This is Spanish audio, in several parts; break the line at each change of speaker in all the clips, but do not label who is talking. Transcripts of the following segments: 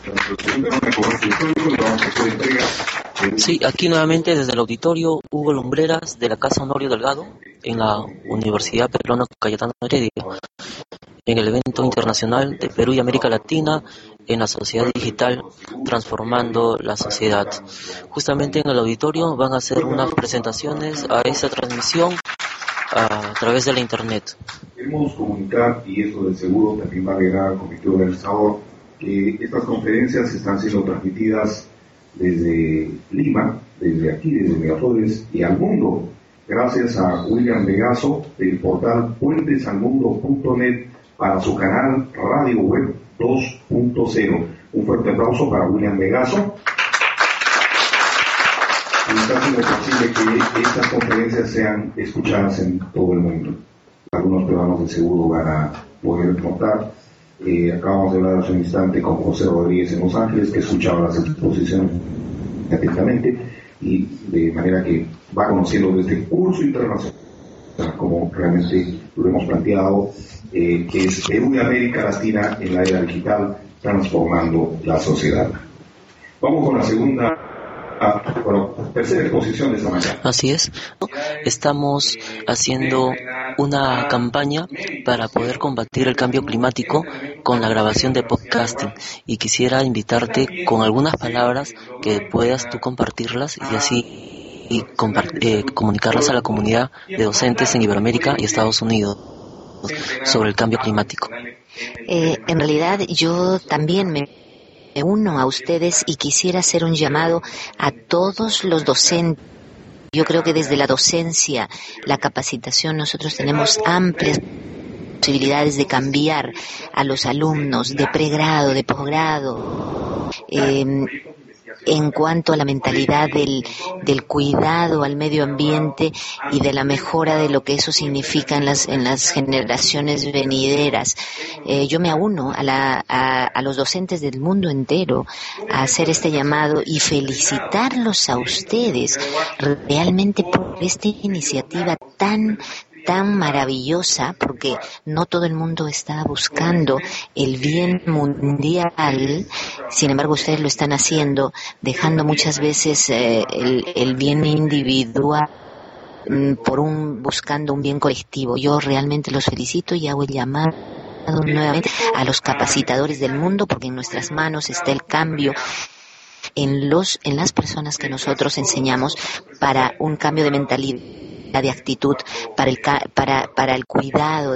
Sí, aquí nuevamente desde el auditorio Hugo Lumbreras de la Casa Honorio Delgado en la Universidad Peruana Cayetano Heredia, en el evento internacional de Perú y América Latina en la sociedad digital Transformando la Sociedad. Justamente en el auditorio van a hacer unas presentaciones a esa transmisión a través de la internet.
Queremos comunicar, y eso de seguro también va a llegar al comité organizador, que estas conferencias están siendo transmitidas desde Lima, desde aquí, desde Miraflores y al mundo, gracias a William Vegaso del portal puentesalmundo.net para su canal Radio Web 2.0. Un fuerte aplauso para William Vegaso. Y está haciendo posible que estas conferencias sean escuchadas en todo el mundo. Algunos peruanos de seguro van a poder notar. Acabamos de hablar hace un instante con José Rodríguez en Los Ángeles, que escuchaba las exposiciones atentamente y de manera que va conociendo de este curso internacional, como realmente lo hemos planteado, que es Perú y América Latina en la era digital, transformando la sociedad. Vamos con la tercera exposición de esta mañana.
Así es. Estamos haciendo una campaña para poder combatir el cambio climático con la grabación de podcasting, y quisiera invitarte con algunas palabras que puedas tú compartirlas y así comunicarlas a la comunidad de docentes en Iberoamérica y Estados Unidos sobre el cambio climático.
En realidad yo también me uno a ustedes y quisiera hacer un llamado a todos los docentes. Yo creo que desde la docencia, la capacitación, nosotros tenemos amplias posibilidades de cambiar a los alumnos de pregrado, de posgrado, en cuanto a la mentalidad del cuidado al medio ambiente y de la mejora de lo que eso significa en las generaciones venideras. Yo me uno a los docentes del mundo entero a hacer este llamado y felicitarlos a ustedes realmente por esta iniciativa tan maravillosa, porque no todo el mundo está buscando el bien mundial. Sin embargo, ustedes lo están haciendo, dejando muchas veces el bien individual buscando un bien colectivo. Yo realmente los felicito y hago el llamado nuevamente a los capacitadores del mundo, porque en nuestras manos está el cambio en las personas que nosotros enseñamos para un cambio de mentalidad, de actitud, para el cuidado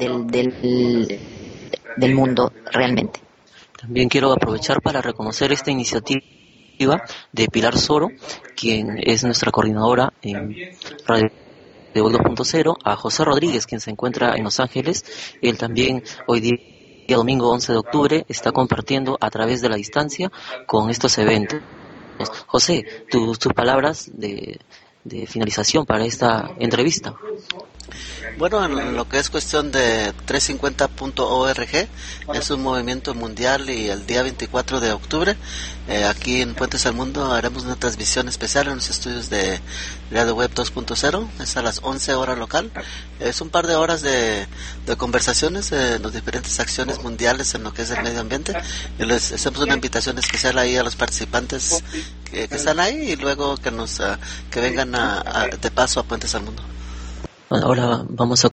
del mundo realmente.
También quiero aprovechar para reconocer esta iniciativa de Pilar Soro, quien es nuestra coordinadora en Radio 2.0, a José Rodríguez, quien se encuentra en Los Ángeles. Él también hoy día domingo 11 de octubre está compartiendo a través de la distancia con estos eventos. José, tus palabras de finalización para esta entrevista.
Bueno, en lo que es cuestión de 350.org, es un movimiento mundial, y el día 24 de octubre, aquí en Puentes al Mundo, haremos una transmisión especial en los estudios de Radio Web 2.0, es a las 11 horas local. Es un par de horas de conversaciones de las diferentes acciones mundiales en lo que es el medio ambiente, y les hacemos una invitación especial ahí a los participantes que están ahí, y luego que vengan de paso a Puentes al Mundo.
Ahora vamos a